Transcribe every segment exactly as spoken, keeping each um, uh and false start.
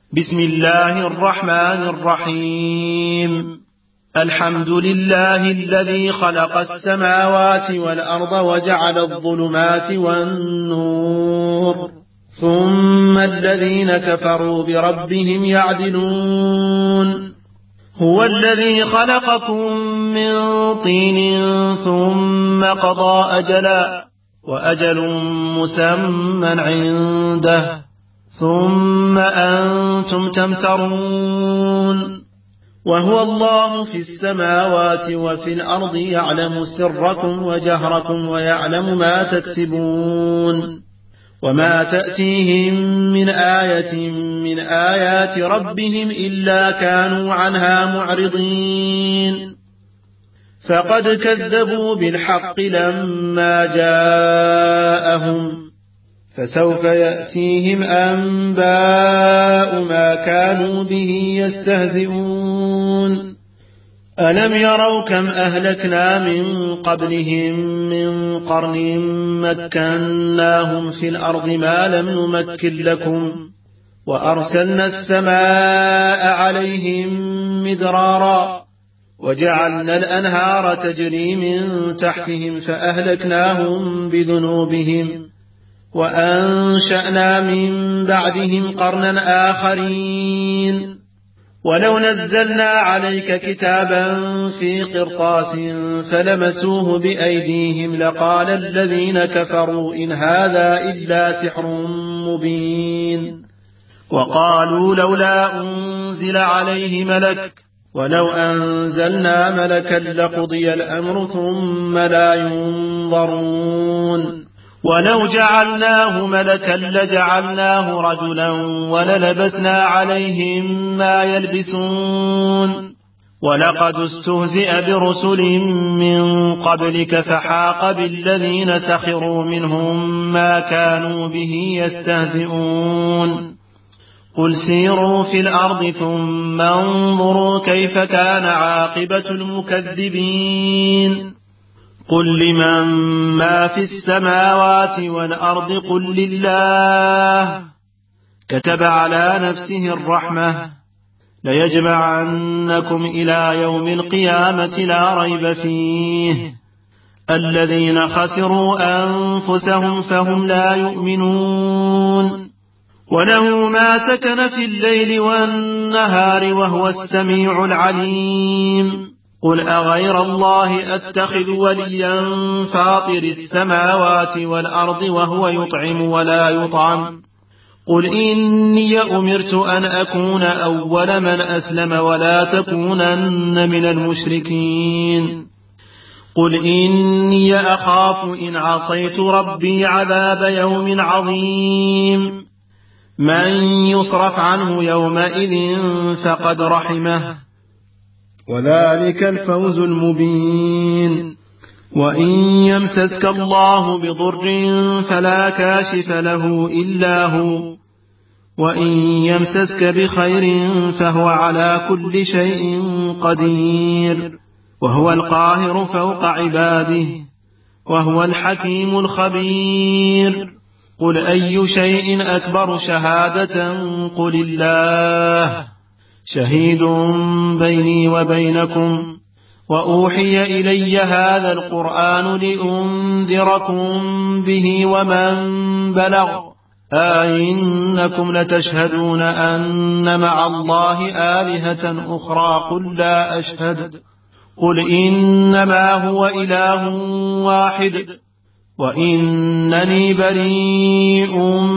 بسم الله الرحمن الرحيم. الحمد لله الذي خلق السماوات والأرض وجعل الظلمات والنور، ثم الذين كفروا بربهم يعدلون. هو الذي خلقكم من طين ثم قضى أجلا وأجل مسمى عنده ثم أنتم تمترون. وهو الله في السماوات وفي الأرض يعلم سركم وجهركم ويعلم ما تكسبون. وما تأتيهم من آية من آيات ربهم إلا كانوا عنها معرضين. فقد كذبوا بالحق لما جاءهم، فسوف يأتيهم أنباء ما كانوا به يستهزئون. ألم يروا كم أهلكنا من قبلهم من قرن مكناهم في الأرض ما لم نمكن لكم، وأرسلنا السماء عليهم مدرارا وجعلنا الأنهار تجري من تحتهم فأهلكناهم بذنوبهم وأنشأنا من بعدهم قرنا آخرين. ولو نزلنا عليك كتابا في قرطاس فلمسوه بأيديهم لقال الذين كفروا إن هذا إلا سحر مبين. وقالوا لولا أنزل عليه ملك ولو أنزلنا ملكا لقضي الأمر ثم لا ينظرون. ولو جعلناه ملكا لجعلناه رجلا وللبسنا عليهم ما يلبسون. ولقد استهزئ برسل من قبلك فحاق بالذين سخروا منهم ما كانوا به يستهزئون. قل سيروا في الأرض ثم انظروا كيف كان عاقبة المكذبين. قل لمن ما في السماوات والأرض قل لله كتب على نفسه الرحمة ليجمعنكم إلى يوم القيامة لا ريب فيه. الذين خسروا أنفسهم فهم لا يؤمنون. وله ما سكن في الليل والنهار وهو السميع العليم. قل أغير الله أتخذ وليا فاطر السماوات والأرض وهو يطعم ولا يطعم. قل إني أمرت أن أكون أول من أسلم ولا تكونن من المشركين. قل إني أخاف إن عصيت ربي عذاب يوم عظيم. من يصرف عنه يومئذ فقد رحمه وذلك الفوز المبين. وإن يمسسك الله بضر فلا كاشف له إلا هو، وإن يمسسك بخير فهو على كل شيء قدير، وهو القاهر فوق عباده، وهو الحكيم الخبير. قل أي شيء أكبر شهادة قل الله شهيد بيني وبينكم. وأوحي إلي هذا القرآن لأنذركم به ومن بلغ. أئنكم لتشهدون أن مع الله آلهة أخرى قل لا أشهد. قل إنما هو إله واحد وإنني بريء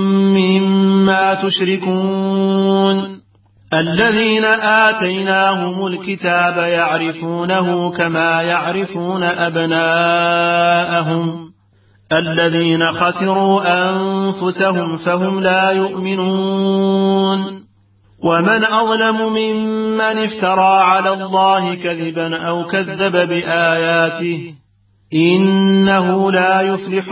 مما تشركون. الذين آتيناهم الكتاب يعرفونه كما يعرفون أبناءهم. الذين خسروا أنفسهم فهم لا يؤمنون. ومن أظلم ممن افترى على الله كذبا أو كذب بآياته إنه لا يفلح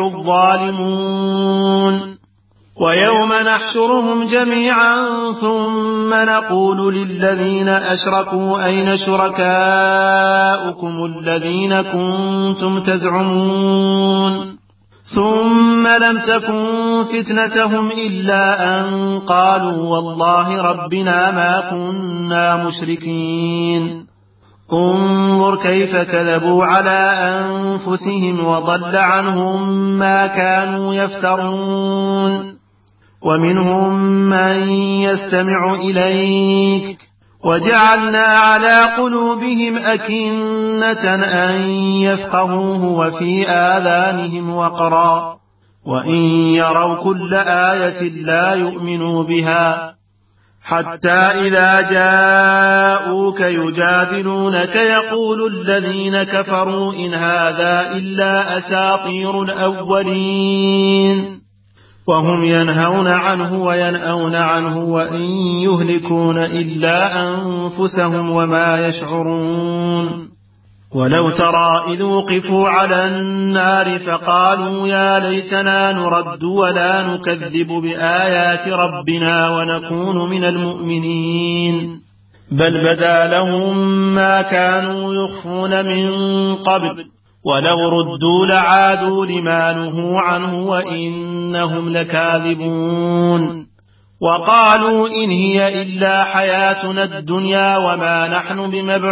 الظالمون. ويوم نحشرهم جميعا ثم نقول للذين أشركوا أين شركاؤكم الذين كنتم تزعمون ثم لم تكن فتنتهم إلا أن قالوا والله ربنا ما كنا مشركين. انظر كيف كذبوا على أنفسهم وضل عنهم ما كانوا يفترون. ومنهم من يستمع إليك وجعلنا على قلوبهم أكنة أن يفقهوه وفي آذانهم وقرا وإن يروا كل آية لا يؤمنوا بها حتى إذا جاءوك يجادلونك يقول الذين كفروا إن هذا إلا أساطير الأولين وهم ينهون عنه وينأون عنه وإن يهلكون إلا أنفسهم وما يشعرون. ولو ترى إذ وقفوا على النار فقالوا يا ليتنا نرد ولا نكذب بآيات ربنا ونكون من المؤمنين بل بدا لهم ما كانوا يخفون من قبل ولو ردوا لعادوا لما نهوا عنه وإنهم لكاذبون. وقالوا إن هي إلا حياتنا الدنيا وما نحن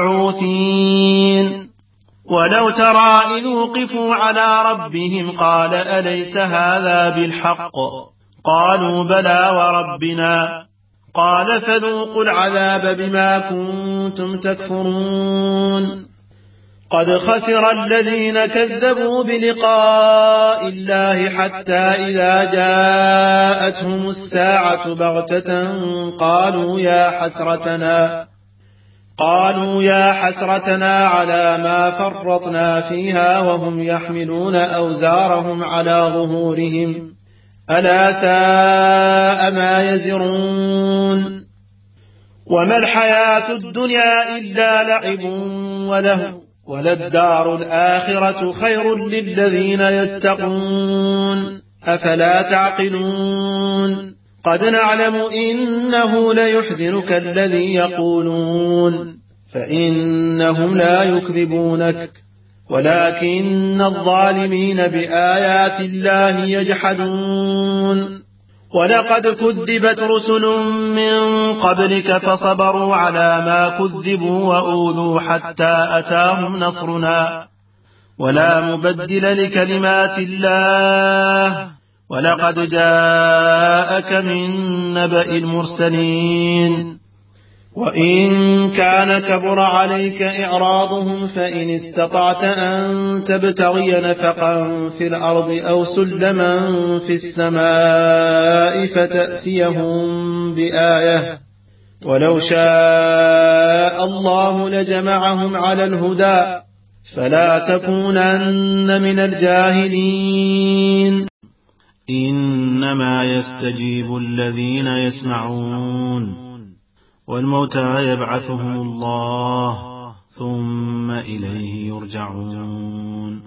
بمبعوثين. ولو ترى إذ وقفوا على ربهم قال أليس هذا بالحق قالوا بلى وربنا قال فذوقوا العذاب بما كنتم تكفرون. قد خسر الذين كذبوا بلقاء الله حتى إذا جاءتهم الساعة بغتة قالوا يا حسرتنا قالوا يا حسرتنا على ما فرطنا فيها وهم يحملون أوزارهم على ظهورهم ألا ساء ما يزرون. وما الحياة الدنيا إلا لعب وله وللدار الآخرة خير للذين يتقون أفلا تعقلون. قد نعلم إنه ليحزنك الذي يقولون فإنهم لا يكذبونك ولكن الظالمين بآيات الله يجحدون. ولقد كذبت رسل من قبلك فصبروا على ما كذبوا وأوذوا حتى أتاهم نصرنا ولا مبدل لكلمات الله ولقد جاءك من نبأ المرسلين. وإن كان كبر عليك إعراضهم فإن استطعت أن تبتغي نفقا في الأرض أو سلما في السماء فتأتيهم بآية ولو شاء الله لجمعهم على الهدى فلا تكونن من الجاهلين. إنما يستجيب الذين يسمعون والموتى يبعثهم الله ثم إليه يرجعون.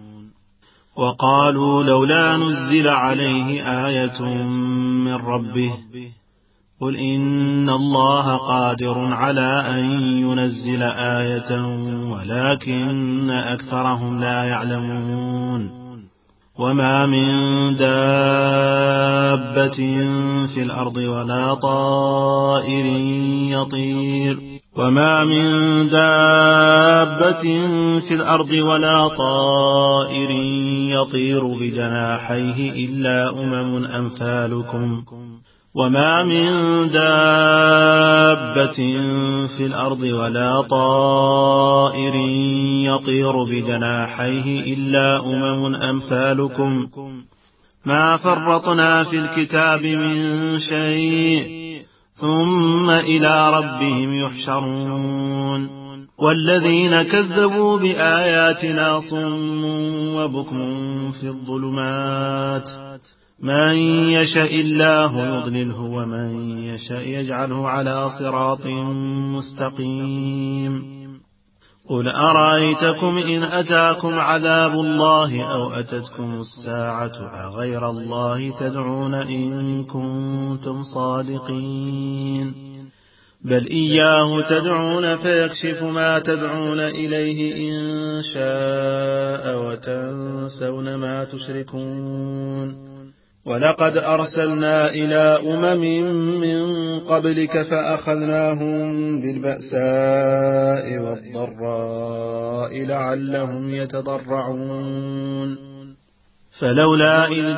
وقالوا لولا نزل عليه آية من ربه قل إن الله قادر على أن ينزل آية ولكن أكثرهم لا يعلمون. وما من دابة في الأرض ولا طائر يطير وما من دابة في الأرض ولا طائر يطير بجناحيه إلا أمم أمثالكم وما من دابة في الأرض ولا طائر يطير بجناحيه إلا أمم أمثالكم ما فرطنا في الكتاب من شيء ثم إلى ربهم يحشرون. والذين كذبوا بآياتنا صم وبكم في الظلمات من يشاء الله يضلله ومن يشاء يجعله على صراط مستقيم. قل أرأيتكم إن أتاكم عذاب الله أو أتتكم الساعة أغير الله تدعون إن كنتم صادقين. بل إياه تدعون فيكشف ما تدعون إليه إن شاء وتنسون ما تشركون. ولقد أرسلنا إلى أمم من قبلك فأخذناهم بالبأساء والضراء لعلهم يتضرعون. فلولا إذ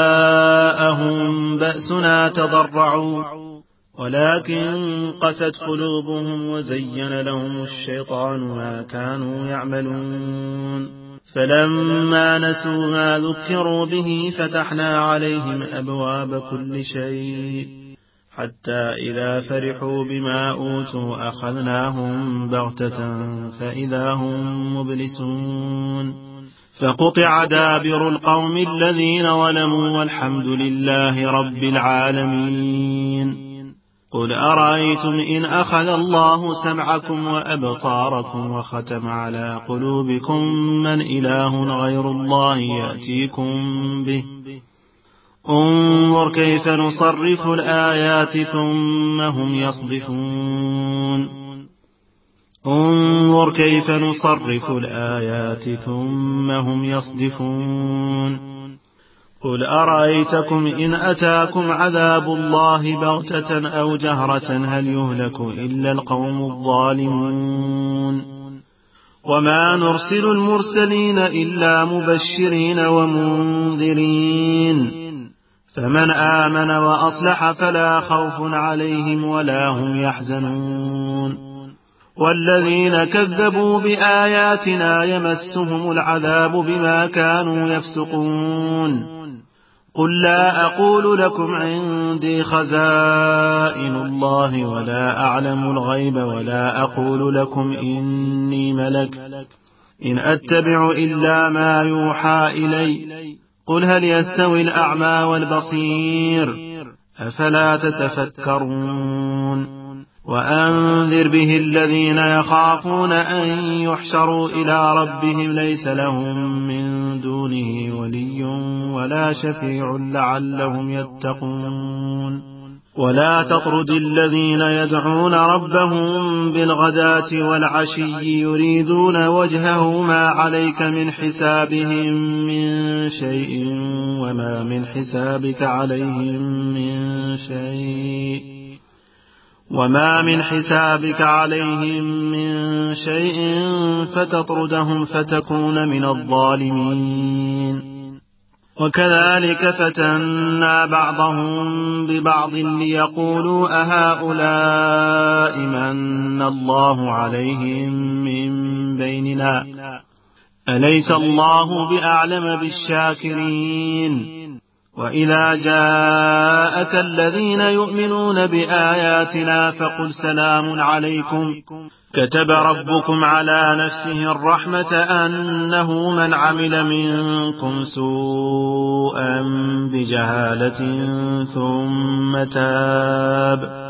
جاءهم بأسنا تضرعوا ولكن قست قلوبهم وزين لهم الشيطان ما كانوا يعملون. فلما نسوا ما ذكروا به فتحنا عليهم أبواب كل شيء حتى إذا فرحوا بما أوتوا أخذناهم بغتة فإذا هم مبلسون. فقطع دابر القوم الذين ظلموا والحمد لله رب العالمين. قل أرأيتم إن أخذ الله سمعكم وأبصاركم وختم على قلوبكم من إله غير الله يأتيكم به. انظر كيف نصرف الآيات ثم هم يصدفون. انظر كيف نصرف الآيات ثم هم يصدفون. قل أرأيتكم إن أتاكم عذاب الله بغتة أو جهرة هل يهلك إلا القوم الظالمون. وما نرسل المرسلين إلا مبشرين ومنذرين فمن آمن وأصلح فلا خوف عليهم ولا هم يحزنون. والذين كذبوا بآياتنا يمسهم العذاب بما كانوا يفسقون. قل لا أقول لكم عندي خزائن الله ولا أعلم الغيب ولا أقول لكم إني ملك إن أتبع إلا ما يوحى إلي. قل هل يستوي الأعمى والبصير أفلا تتفكرون. وأنذر به الذين يخافون أن يحشروا إلى ربهم ليس لهم من دونه ولي ولا شفيع لعلهم يتقون. ولا تطرد الذين يدعون ربهم بالغداة والعشي يريدون وجهه ما عليك من حسابهم من شيء وما من حسابك عليهم من شيء وما من حسابك عليهم من شيء فتطردهم فتكون من الظالمين. وكذلك فتنا بعضهم ببعض ليقولوا أهؤلاء من الله عليهم من بيننا أليس الله بأعلم بالشاكرين. وإذا جاءك الذين يؤمنون بآياتنا فقل سلام عليكم كتب ربكم على نفسه الرحمة أنه من عمل منكم سوءا بجهالة ثم تاب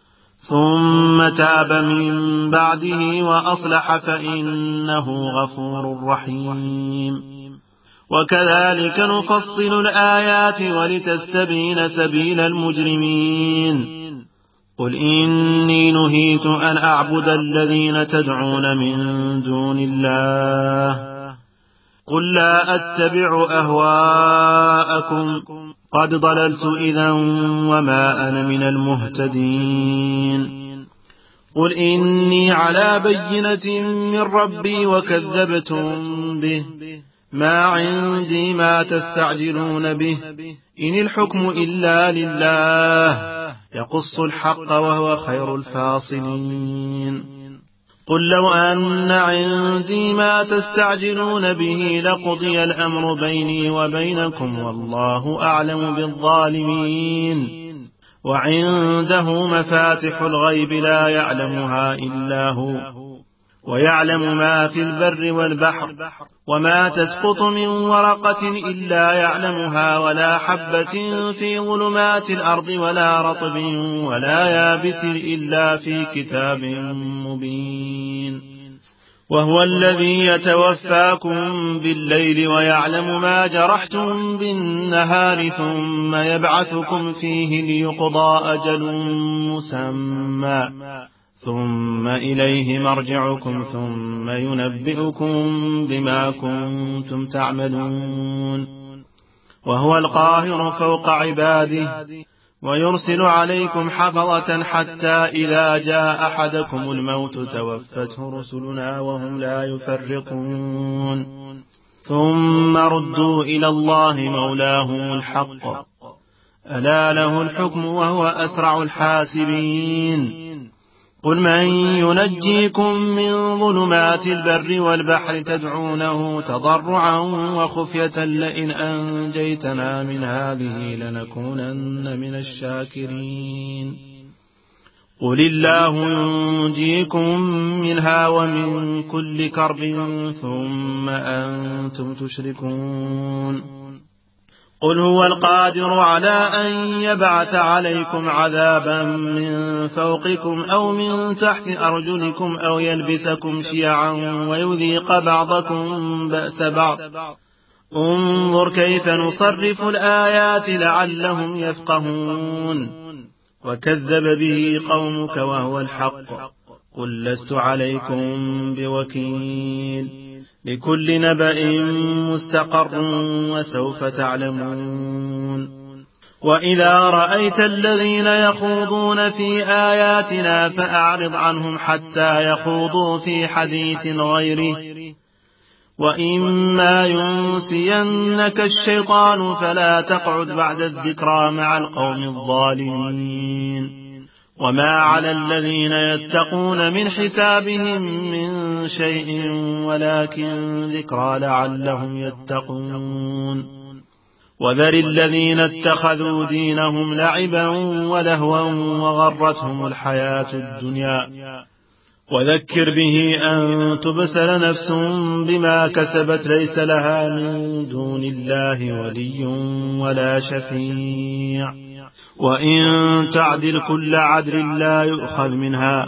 ثم تاب من بعده وأصلح فإنه غفور رحيم. وكذلك نفصل الآيات ولتستبين سبيل المجرمين. قل إني نهيت أن أعبد الذين تدعون من دون الله قل لا أتبع أهواءكم قد ضللت إذا وما أنا من المهتدين. قل إني على بينة من ربي وكذبتم به ما عندي ما تستعجلون به إن الحكم إلا لله يقص الحق وهو خير الفاصلين. قل لو أن عندي ما تستعجلون به لقضي الأمر بيني وبينكم والله أعلم بالظالمين. وعنده مفاتح الغيب لا يعلمها إلا هو ويعلم ما في البر والبحر وما تسقط من ورقة إلا يعلمها ولا حبة في ظلمات الأرض ولا رطب ولا يابس إلا في كتاب مبين. وهو الذي يتوفاكم بالليل ويعلم ما جرحتم بالنهار ثم يبعثكم فيه ليقضى أجل مسمى ثم إليه مرجعكم ثم ينبئكم بما كنتم تعملون وهو القاهر فوق عباده ويرسل عليكم حفظة حتى إذا جاء أحدكم الموت توفته رسلنا وهم لا يفرقون ثم ردوا إلى الله مولاهم الحق ألا له الحكم وهو أسرع الحاسبين قل من ينجيكم من ظلمات البر والبحر تدعونه تضرعا وخفية لئن أنجيتنا من هذه لنكونن من الشاكرين قل الله ينجيكم منها ومن كل كرب ثم أنتم تشركون قل هو القادر على أن يبعث عليكم عذابا من فوقكم أو من تحت أرجلكم أو يلبسكم شيعا ويذيق بعضكم بأس بعض انظر كيف نصرف الآيات لعلهم يفقهون وكذب به قومك وهو الحق قل لست عليكم بوكيل لكل نبأ مستقر وسوف تعلمون وإذا رأيت الذين يخوضون في آياتنا فأعرض عنهم حتى يخوضوا في حديث غيره وإما ينسينك الشيطان فلا تقعد بعد الذكرى مع القوم الظالمين وما على الذين يتقون من حسابهم من شيء ولكن ذكرى لعلهم يتقون وذر الذين اتخذوا دينهم لعبا ولهوا وغرتهم الحياة الدنيا وذكر به أن تبسل نفس بما كسبت ليس لها من دون الله ولي ولا شفيع وإن تعدل كل عدل لا يؤخذ منها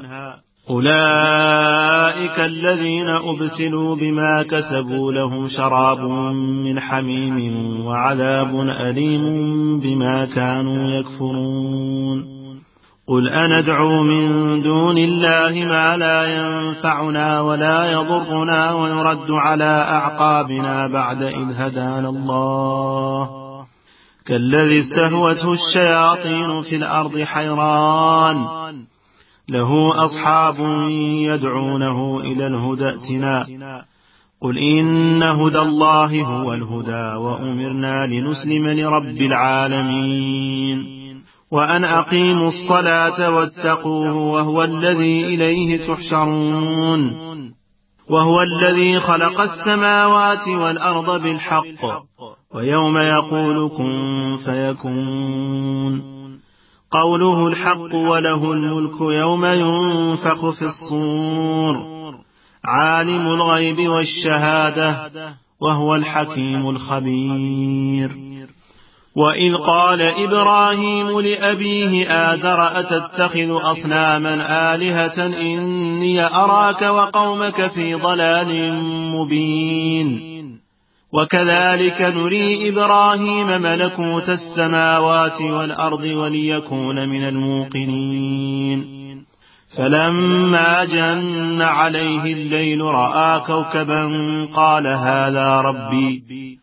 أولئك الذين أبسلوا بما كسبوا لهم شراب من حميم وعذاب أليم بما كانوا يكفرون قل أندعو من دون الله ما لا ينفعنا ولا يضرنا ونرد على أعقابنا بعد إذ هدانا الله كالذي استهوته الشياطين في الأرض حيران له أصحاب يدعونه إلى الهدى ائتنا قل إن هدى الله هو الهدى وأمرنا لنسلم لرب العالمين وأن أقيموا الصلاة واتقوه وهو الذي إليه تحشرون وهو الذي خلق السماوات والأرض بالحق ويوم يقول كن فيكون قوله الحق وله الملك يوم ينفخ في الصور عالم الغيب والشهادة وهو الحكيم الخبير وإذ قال إبراهيم لأبيه آزر أتتخذ أصناما آلهة إني أراك وقومك في ضلال مبين وكذلك نري إبراهيم ملكوت السماوات والأرض وليكون من الموقنين فلما جن عليه الليل رأى كوكبا قال هذا ربي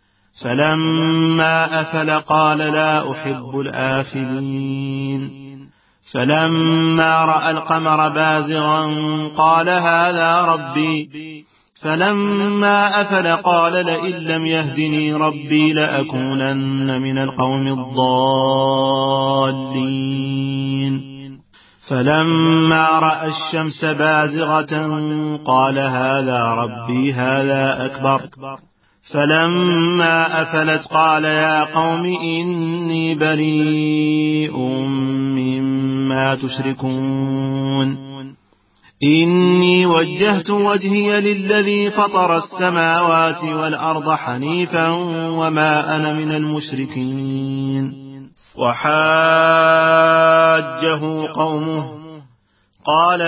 فلما أفل قال لا أحب الآفلين فلما رأى القمر بازغا قال هذا ربي فلما أفل قال لئن لم يهدني ربي لأكونن من القوم الضالين فلما رأى الشمس بازغة قال هذا ربي هذا أكبر فلما أفلت قال يا قوم إني بريء مما تشركون إني وجهت وجهي للذي فطر السماوات والأرض حنيفا وما أنا من المشركين وحاجه قومه قال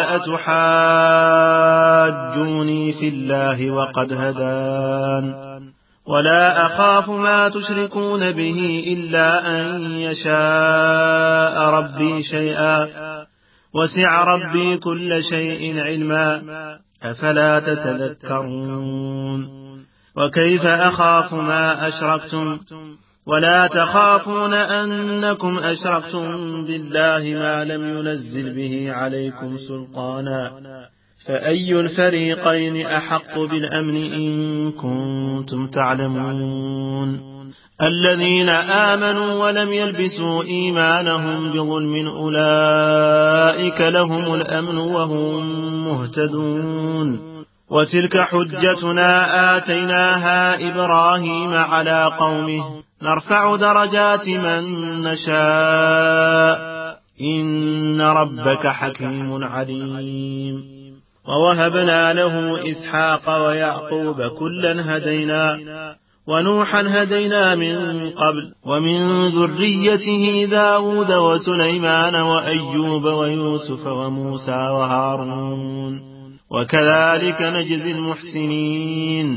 أتحاجوني في الله وقد هدان ولا أخاف ما تشركون به إلا أن يشاء ربي شيئا وسع ربي كل شيء علما أفلا تتذكرون وكيف أخاف ما أشركتم ولا تخافون أنكم أشركتم بالله ما لم ينزل به عليكم سلطانا فأي الفريقين أحق بالأمن إن كنتم تعلمون الذين آمنوا ولم يلبسوا إيمانهم بظلم أولئك لهم الأمن وهم مهتدون وتلك حجتنا آتيناها إبراهيم على قومه نرفع درجات من نشاء إن ربك حكيم عليم ووهبنا له إسحاق ويعقوب كلا هدينا ونوحا هدينا من قبل ومن ذريته داود وسليمان وأيوب ويوسف وموسى وهارون وكذلك نجزي المحسنين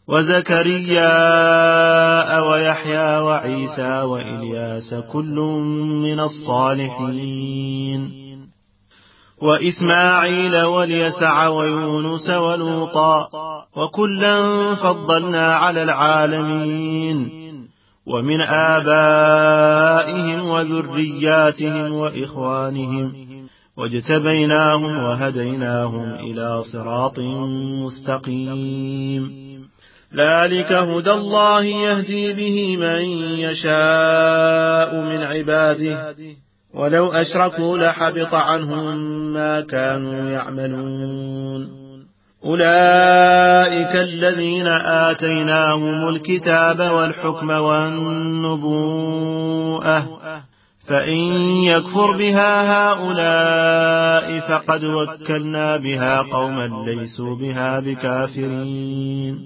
وزكريا ويحيى وعيسى وإلياس كل من الصالحين وإسماعيل واليسع ويونس ولوطا وكلا فضلنا على العالمين ومن آبائهم وذرياتهم وإخوانهم واجتبيناهم وهديناهم إلى صراط مستقيم ذلك هدى الله يهدي به من يشاء من عباده ولو أشركوا لحبط عنهم ما كانوا يعملون أولئك الذين آتيناهم الكتاب والحكم والنبوءة فإن يكفر بها هؤلاء فقد وكلنا بها قوما ليسوا بها بكافرين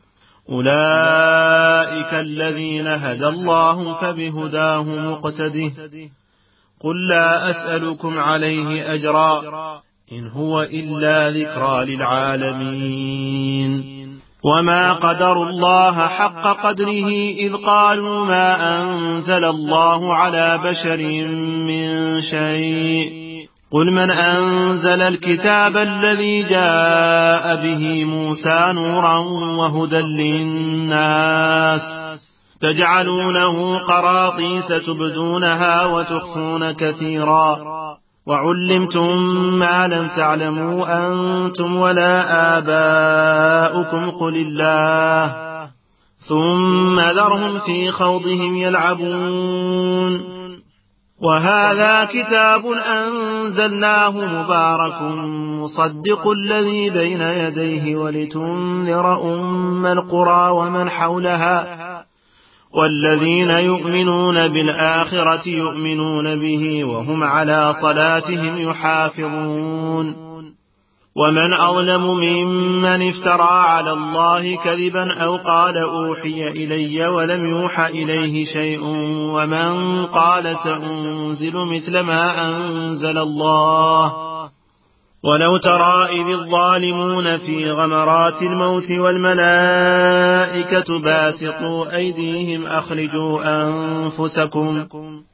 أولئك الذين هدى الله فبهداه مقتده قل لا أسألكم عليه أجرا إن هو إلا ذكرى للعالمين وما قدروا الله حق قدره إذ قالوا ما أنزل الله على بشر من شيء قل من أنزل الكتاب الذي جاء به موسى نورا وهدى للناس تجعلونه قراطيس تبدونها وتخفون كثيرا وعلمتم ما لم تعلموا أنتم ولا آباؤكم قل الله ثم ذرهم في خوضهم يلعبون وهذا كتاب أنزلناه مبارك مصدق الذي بين يديه ولتنذر أم القرى ومن حولها والذين يؤمنون بالآخرة يؤمنون به وهم على صلاتهم يحافظون ومن أظلم ممن افترى على الله كذبا أو قال أوحي إلي ولم يوحى إليه شيء ومن قال سأنزل مثل ما أنزل الله ولو ترى إذ الظالمون في غمرات الموت والملائكة باسطوا أيديهم أخرجوا أنفسكم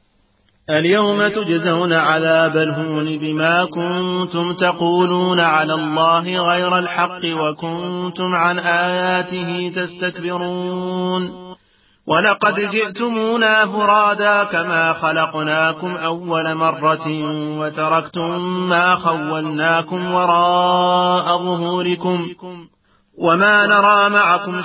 اليوم تجزون عذاب الهون بما كنتم تقولون على الله غير الحق وكنتم عن آياته تستكبرون ولقد جئتمونا فرادا كما خلقناكم أول مرة وتركتم ما خولناكم وراء ظهوركم وما نرى معكم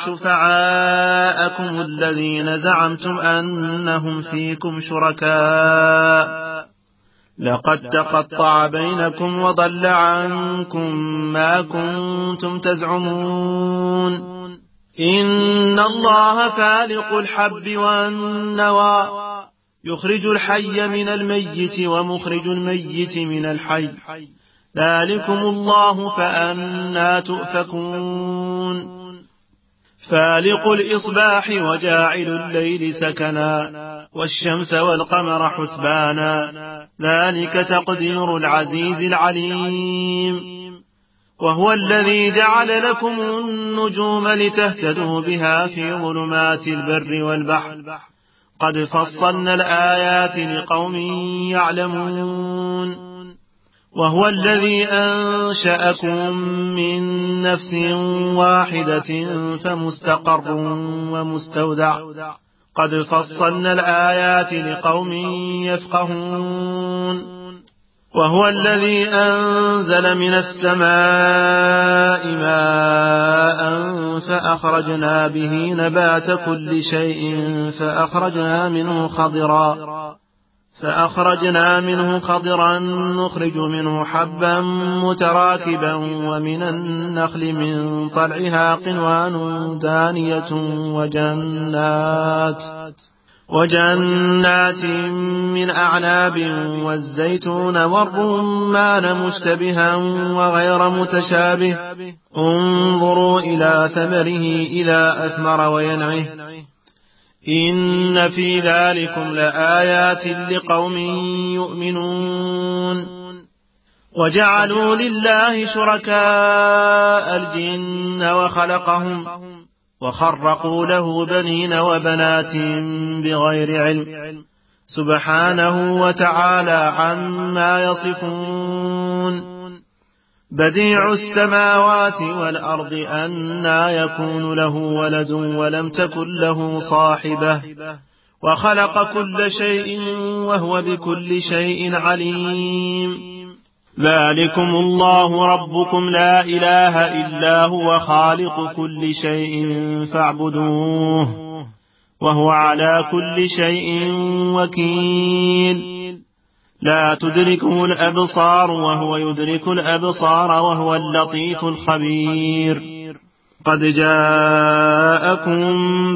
شفعاءكم الذين زعمتم أنهم فيكم شركاء لقد تقطع بينكم وضل عنكم ما كنتم تزعمون إن الله فالق الحب والنوى يخرج الحي من الميت ومخرج الميت من الحي ذلكم الله فأنى تؤفكون فالق الإصباح وجاعل الليل سكنا والشمس والقمر حسبانا ذلك تقدير العزيز العليم وهو الذي جعل لكم النجوم لتهتدوا بها في ظلمات البر والبحر قد فصلنا الآيات لقوم يعلمون وهو الذي أنشأكم من نفس واحدة فمستقر ومستودع قد فصلنا الآيات لقوم يفقهون وهو الذي أنزل من السماء ماء فأخرجنا به نبات كل شيء فأخرجنا منه خضرا فأخرجنا منه خضرا نخرج منه حبا متراكبا ومن النخل من طلعها قنوان دانية وجنات وجنات من أعناب والزيتون والرمان مشتبها وغير متشابه انظروا إلى ثمره إذا أثمر وينعه إن في ذلكم لآيات لقوم يؤمنون وجعلوا لله شركاء الجن وخلقهم وخرقوا له بنين وبنات بغير علم سبحانه وتعالى عما يصفون بديع السماوات والأرض أنى يكون له ولد ولم تكن له صاحبة وخلق كل شيء وهو بكل شيء عليم ذلكم الله ربكم لا إله إلا هو خالق كل شيء فاعبدوه وهو على كل شيء وكيل لا تدركه الأبصار وهو يدرك الأبصار وهو اللطيف الخبير قد جاءكم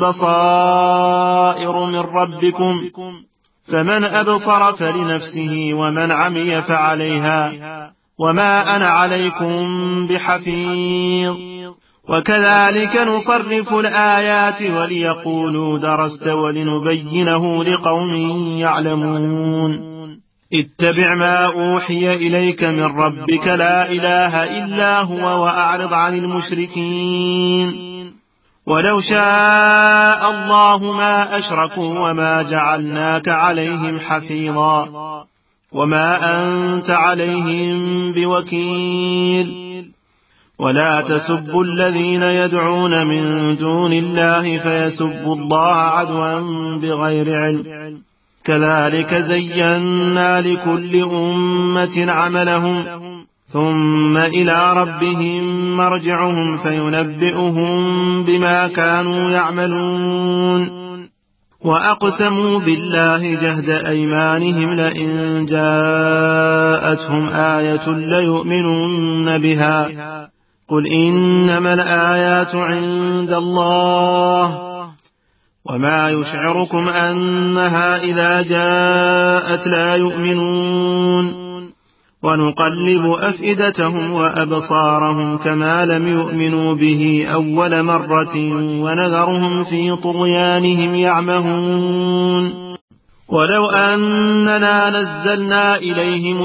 بصائر من ربكم فمن أبصر فلنفسه ومن عمي فعليها وما أنا عليكم بحفيظ وكذلك نصرف الآيات وليقولوا درست ولنبينه لقوم يعلمون اتبع ما أوحي إليك من ربك لا إله إلا هو وأعرض عن المشركين ولو شاء الله ما أشركوا وما جعلناك عليهم حفيظا وما أنت عليهم بوكيل ولا تسبوا الذين يدعون من دون الله فيسبوا الله عدوا بغير علم كذلك زينا لكل أمة عملهم ثم إلى ربهم مرجعهم فينبئهم بما كانوا يعملون وأقسموا بالله جهد أيمانهم لئن جاءتهم آية ليؤمنن بها قل إنما الآيات عند الله وما يشعركم أنها إذا جاءت لا يؤمنون ونقلب أفئدتهم وأبصارهم كما لم يؤمنوا به أول مرة ونذرهم في طغيانهم يعمهون ولو أننا نزلنا إليهم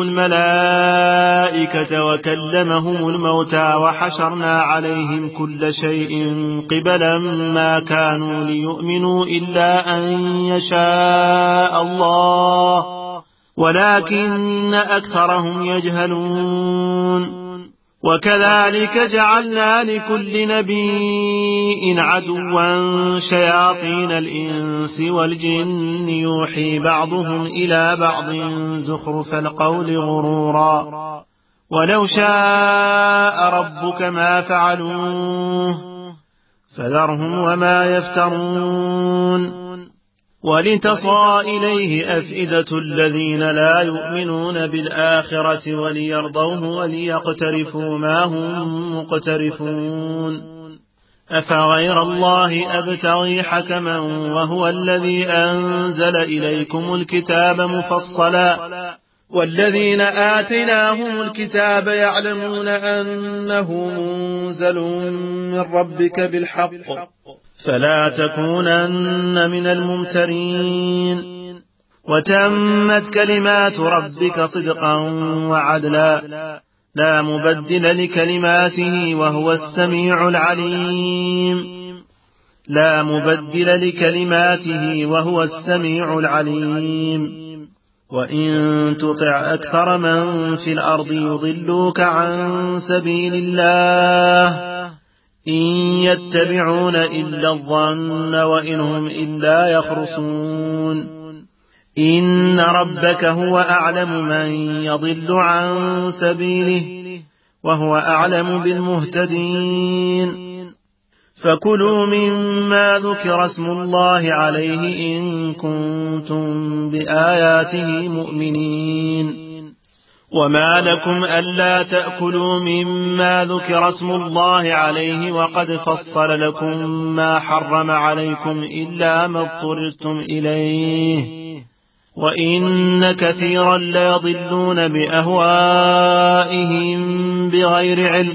الملائكة وكلمهم الموتى وحشرنا عليهم كل شيء قبلا ما كانوا ليؤمنوا إلا أن يشاء الله ولكن أكثرهم يجهلون وكذلك جعلنا لكل نبي عدوا شياطين الإنس والجن يوحي بعضهم إلى بعض زخرف القول غرورا ولو شاء ربك ما فعلوه فذرهم وما يفترون ولتصغى إليه أفئدة الذين لا يؤمنون بالآخرة وليرضوه وليقترفوا ما هم مقترفون أفغير الله أبتغي حكما وهو الذي أنزل إليكم الكتاب مفصلا والذين آتيناهم الكتاب يعلمون أنه منزل من ربك بالحق فلا تكونن من الممترين وتمت كلمات ربك صدقا وعدلا لا مبدل لكلماته وهو السميع العليم لا مبدل لكلماته وهو السميع العليم وإن تطع أكثر من في الأرض يضلوك عن سبيل الله إن يتبعون إلا الظن وإن هم إلا يخرصون إن ربك هو أعلم من يضل عن سبيله وهو أعلم بالمهتدين فكلوا مما ذكر اسم الله عليه إن كنتم بآياته مؤمنين وما لكم ألا تأكلوا مما ذكر اسم الله عليه وقد فصل لكم ما حرم عليكم إلا ما اضطررتم إليه وإن كثيرا ليضلون بأهوائهم بغير علم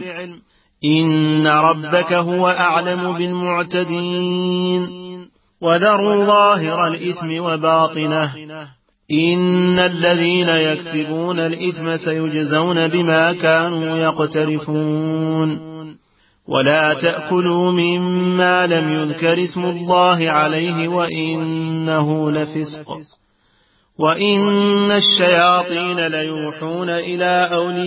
إن ربك هو أعلم بالمعتدين وذروا ظاهر الإثم وباطنه إن الذين يكسبون الإثم سيجزون بما كانوا يقترفون ولا تأكلوا مما لم يذكر اسم الله عليه وإنه لفسق وإن الشياطين ليوحون إلى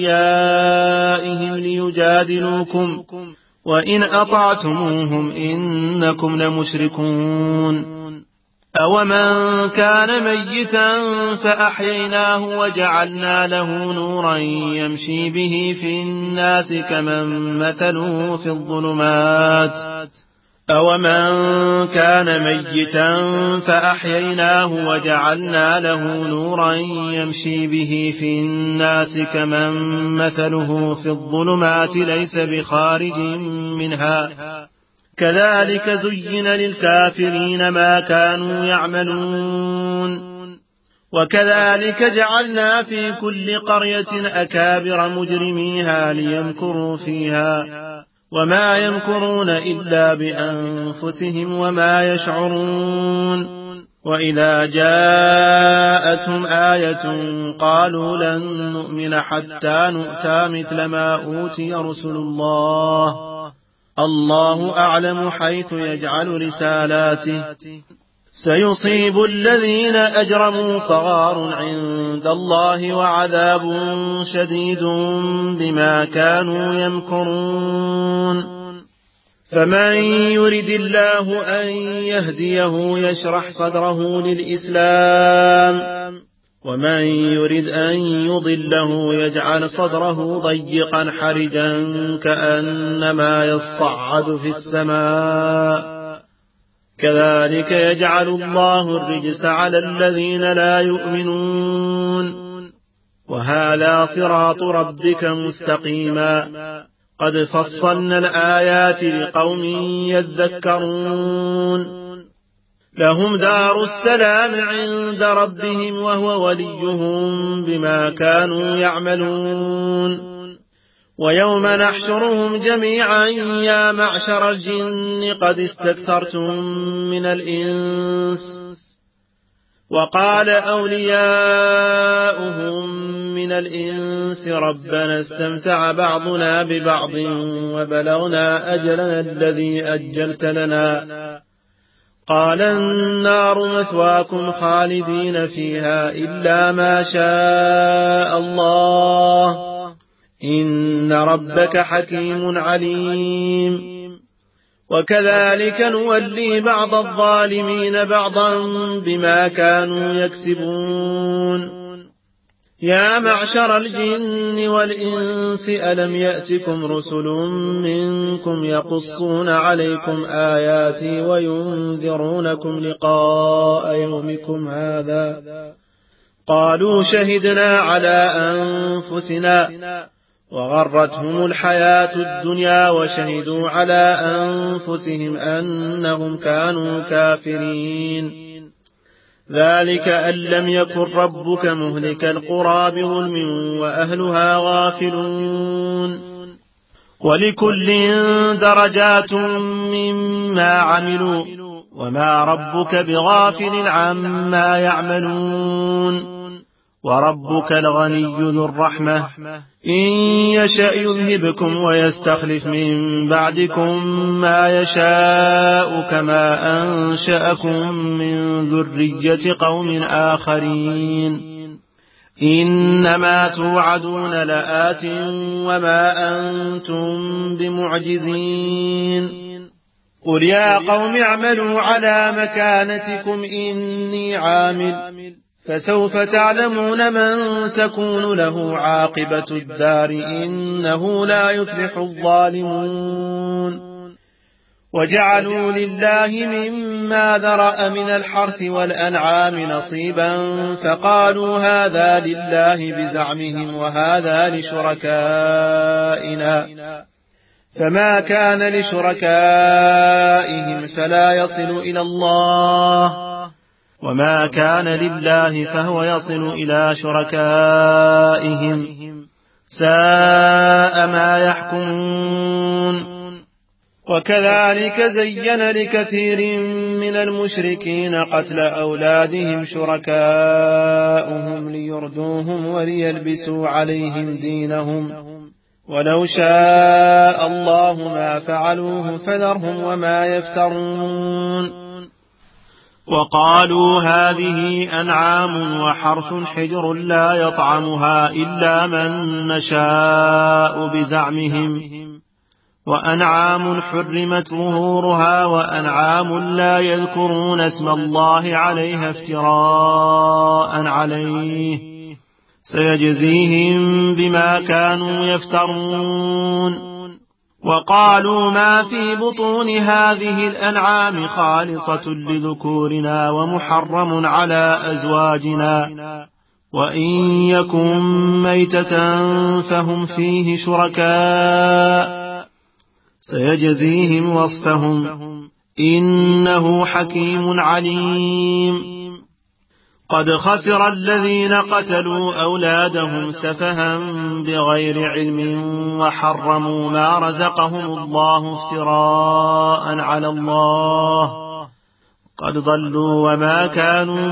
أوليائهم ليجادلوكم وإن أطعتموهم إنكم لمشركون أومن كان ميتا فأحييناه وجعلنا له نورا يمشي به في الناس كمن مثله في الظلمات أومن كان ميتا فأحييناه وجعلنا له نورا يمشي به في الناس كمن مثله في الظلمات ليس بخارج منها كذلك زين للكافرين ما كانوا يعملون وكذلك جعلنا في كل قرية أكابر مجرميها ليمكروا فيها وما يمكرون إلا بأنفسهم وما يشعرون وإذا جاءتهم آية قالوا لن نؤمن حتى نؤتى مثل ما أوتي رسل الله الله أعلم حيث يجعل رسالاته سيصيب الذين أجرموا صغار عند الله وعذاب شديد بما كانوا يمكرون فمن يرد الله أن يهديه يشرح صدره للإسلام ومن يرد أن يضله يجعل صدره ضيقا حرجا كأنما يصعد في السماء كذلك يجعل الله الرجس على الذين لا يؤمنون وهذا صراط ربك مستقيما قد فصلنا الآيات لقوم يذكرون لهم دار السلام عند ربهم وهو وليهم بما كانوا يعملون ويوم نحشرهم جميعا يا معشر الجن قد استكثرتم من الإنس وقال أولياؤهم من الإنس ربنا استمتع بعضنا ببعض وبلغنا أجلنا الذي أجلت لنا قال النار مثواكم خالدين فيها إلا ما شاء الله إن ربك حكيم عليم وكذلك نولي بعض الظالمين بعضا بما كانوا يكسبون يا معشر الجن والإنس ألم يأتكم رسل منكم يقصون عليكم آياتي وينذرونكم لقاء يومكم هذا قالوا شهدنا على أنفسنا وغرتهم الحياة الدنيا وشهدوا على أنفسهم أنهم كانوا كافرين ذلك أن لم يكن ربك مهلك القرى بظلم وأهلها غافلون ولكل درجات مما عملوا وما ربك بغافل عما يعملون وربك الغني ذو الرحمة إن يشأ يذهبكم ويستخلف من بعدكم ما يشاء كما أنشأكم من ذرية قوم آخرين إنما توعدون لآت وما أنتم بمعجزين قل يا قوم اعملوا على مكانتكم إني عامل فسوف تعلمون من تكون له عاقبة الدار إنه لا يفلح الظالمون وجعلوا لله مما ذرأ من الحرث والأنعام نصيبا فقالوا هذا لله بزعمهم وهذا لشركائنا فما كان لشركائهم فلا يصل إلى الله وما كان لله فهو يصل إلى شركائهم ساء ما يحكمون وكذلك زين لكثير من المشركين قتل أولادهم شركاؤهم ليردوهم وليلبسوا عليهم دينهم ولو شاء الله ما فعلوه فذرهم وما يفترون وقالوا هذه أنعام وحرث حجر لا يطعمها إلا من نشاء بزعمهم وأنعام حرمت ظهورها وأنعام لا يذكرون اسم الله عليها افتراء عليه سيجزيهم بما كانوا يفترون وقالوا ما في بطون هذه الأنعام خالصة لذكورنا ومحرم على أزواجنا وإن يكن ميتة فهم فيه شركاء سيجزيهم وصفهم إنه حكيم عليم قد خسر الذين قتلوا أولادهم سفها بغير علم وحرموا ما رزقهم الله افتراء على الله قد ضلوا وما كانوا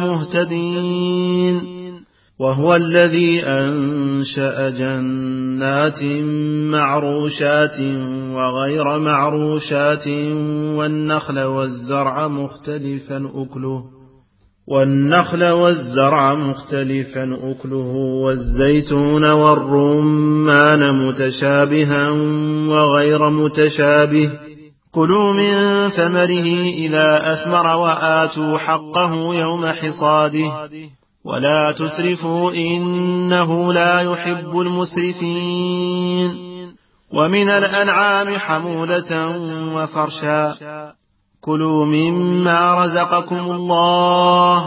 مهتدين وهو الذي أنشأ جنات معروشات وغير معروشات والنخل والزرع مختلفا أكله والنخل والزرع مختلفا أكله والزيتون والرمان متشابها وغير متشابه كلوا من ثمره إذا أثمر وآتوا حقه يوم حصاده ولا تسرفوا إنه لا يحب المسرفين ومن الأنعام حمولة وفرشا كلوا مما رزقكم الله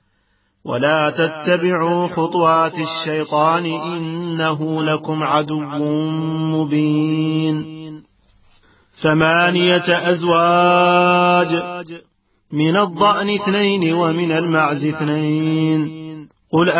ولا تتبعوا خطوات الشيطان إنه لكم عدو مبين ثمانية أزواج من الضأن اثنين ومن المعز اثنين قل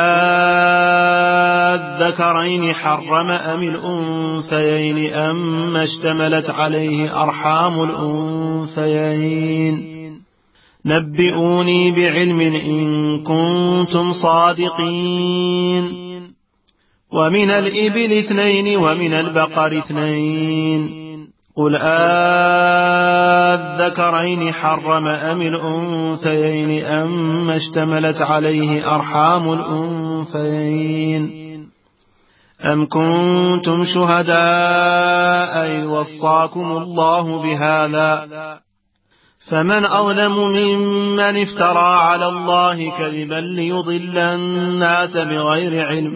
آذكرين حرم أم الأنثيين أم اشتملت عليه أرحام الأنثيين نبئوني بعلم إن كنتم صادقين ومن الإبل اثنين ومن البقر اثنين قل آذكرين حرم أم الأنثيين أم اشتملت عليه أرحام الأنثيين أم كنتم شهداء إذ وصاكم الله بهذا فمن أظلم ممن افترى على الله كذبا ليضل الناس بغير علم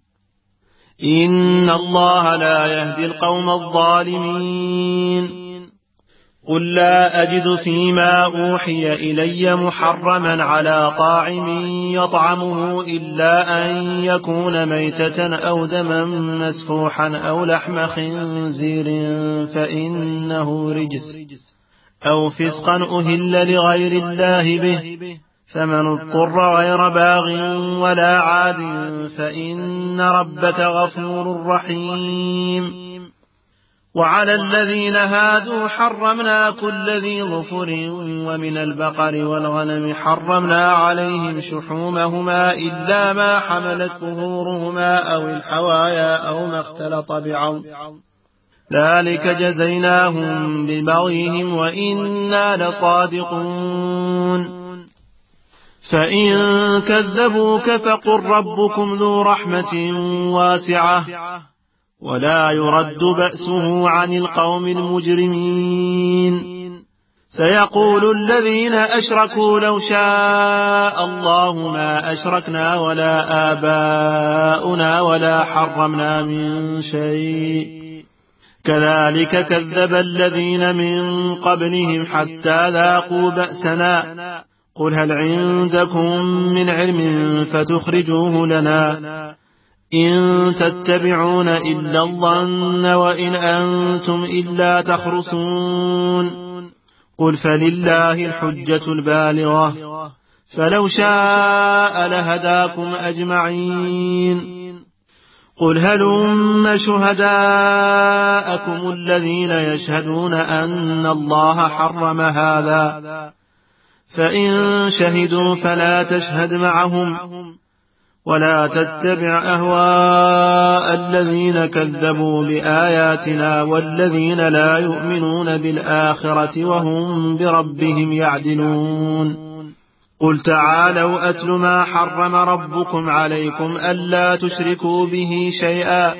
إن الله لا يهدي القوم الظالمين قل لا أجد فيما أوحي إلي محرما على طاعم يطعمه إلا أن يكون ميتة أو دما مسفوحا أو لحم خنزير فإنه رجس أو فسقا أهل لغير الله به فمن اضطر غير باغ ولا عاد فإن ربك غفور رحيم وعلى الذين هادوا حرمنا كل ذي ظفر ومن البقر والغنم حرمنا عليهم شحومهما إلا ما حملت ظهورهما أو الحوايا أو ما اختلط بعظم ذلك جزيناهم ببغيهم وإنا لصادقون فإن كذبوك فقل ربكم ذو رحمة واسعة ولا يرد بأسه عن القوم المجرمين. سيقول الذين أشركوا لو شاء الله ما أشركنا ولا آباؤنا ولا حرمنا من شيء كذلك كذب الذين من قبلهم حتى ذاقوا بأسنا قل هل عندكم من علم فتخرجوه لنا إن تتبعون إلا الظن وإن أنتم إلا تخرصون قل فلله الحجة البالغة فلو شاء لهداكم أجمعين. قل هلم شهداءكم الذين يشهدون أن الله حرم هذا فإن شهدوا فلا تشهد معهم ولا تتبع أهواء الذين كذبوا بآياتنا والذين لا يؤمنون بالآخرة وهم بربهم يعدلون. قل تعالوا أتل ما حرم ربكم عليكم ألا تشركوا به شيئا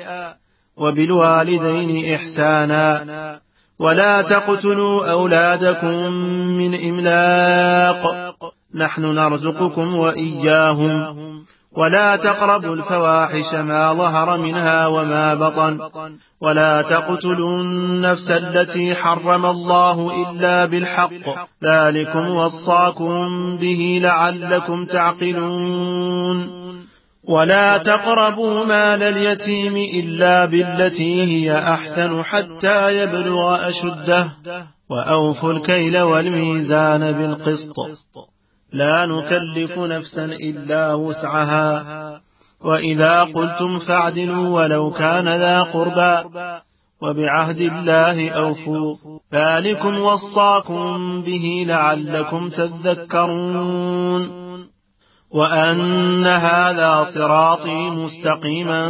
وبالوالدين إحسانا ولا تقتلوا أولادكم من إملاق نحن نرزقكم وإياهم ولا تقربوا الفواحش ما ظهر منها وما بطن ولا تقتلوا النفس التي حرم الله إلا بالحق ذلكم وصاكم به لعلكم تعقلون. ولا تقربوا مال اليتيم إلا بالتي هي أحسن حتى يبلغ أشده وأوفوا الكيل والميزان بالقسط لا نكلف نفسا إلا وسعها وإذا قلتم فاعدلوا ولو كان ذا قربى وبعهد الله أوفوا ذلكم وصاكم به لعلكم تذكرون. وأن هذا صراطي مستقيما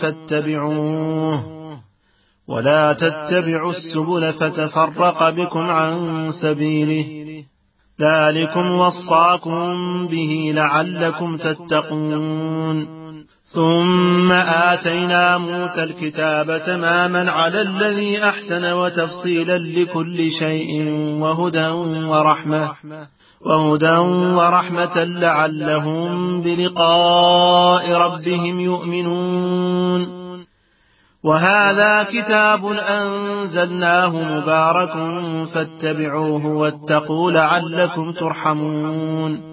فاتبعوه ولا تتبعوا السبل فتفرق بكم عن سبيله ذلكم وصاكم به لعلكم تتقون. ثم آتينا موسى الكتاب تماما على الذي أحسن وتفصيلا لكل شيء وهدى ورحمة وهدى ورحمة لعلهم بلقاء ربهم يؤمنون. وهذا كتاب أنزلناه مبارك فاتبعوه واتقوا لعلكم ترحمون.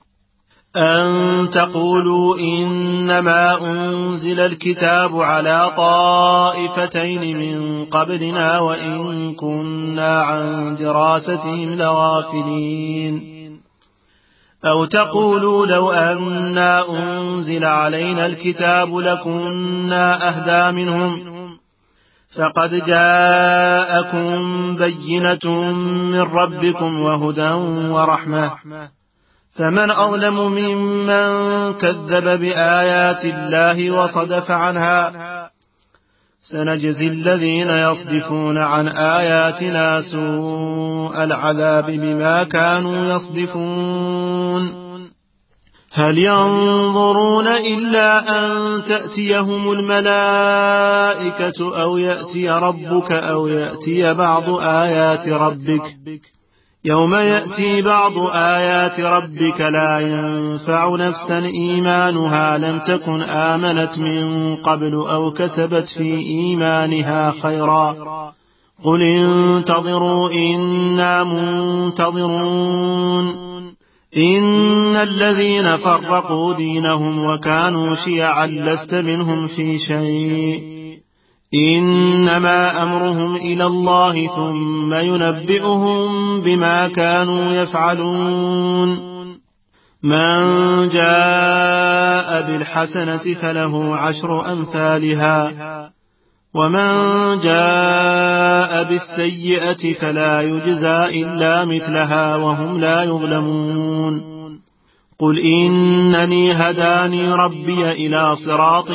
أن تقولوا إنما أنزل الكتاب على طائفتين من قبلنا وإن كنا عن دراستهم لغافلين. أو تقولوا لو أنا أنزل علينا الكتاب لكنا أهدى منهم فقد جاءكم بينة من ربكم وهدى ورحمة فمن أظلم ممن كذب بآيات الله وصدف عنها سنجزي الذين يصدفون عن آياتنا سوء العذاب بما كانوا يصدفون. هل ينظرون إلا أن تأتيهم الملائكة أو يأتي ربك أو يأتي بعض آيات ربك يوم يأتي بعض آيات ربك لا ينفع نفسا إيمانها لم تكن آمنت من قبل أو كسبت في إيمانها خيرا قل انتظروا إنا منتظرون. إن الذين فرقوا دينهم وكانوا شيعا لست منهم في شيء إنما أمرهم إلى الله ثم ينبئهم بما كانوا يفعلون. من جاء بالحسنة فله عشر أمثالها ومن جاء بالسيئة فلا يجزى إلا مثلها وهم لا يظلمون. قل إنني هداني ربي إلى صراط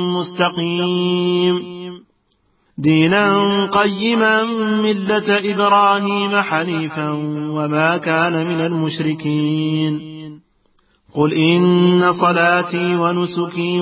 مستقيم دينا قيما ملة إبراهيم حنيفا وما كان من المشركين قل إن صلاتي ونسكي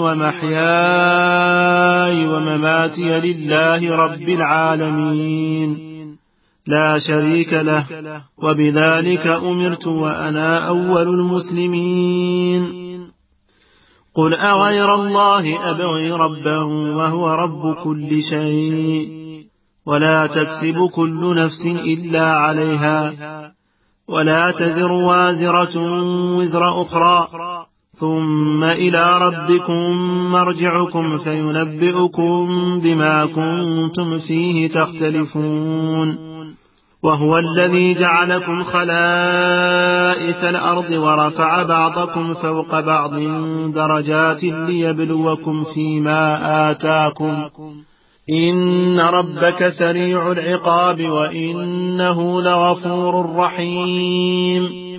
ومحياي ومماتي لله رب العالمين لا شريك له وبذلك أمرت وأنا أول المسلمين قل أغير الله أبغي ربا وهو رب كل شيء ولا تكسب كل نفس إلا عليها ولا تزر وازرة وزر أخرى ثم إلى ربكم مرجعكم فينبئكم بما كنتم فيه تختلفون وهو الذي جعلكم خلائف الأرض ورفع بعضكم فوق بعض درجات ليبلوكم فيما آتاكم إن ربك سريع العقاب وإنه لغفور رحيم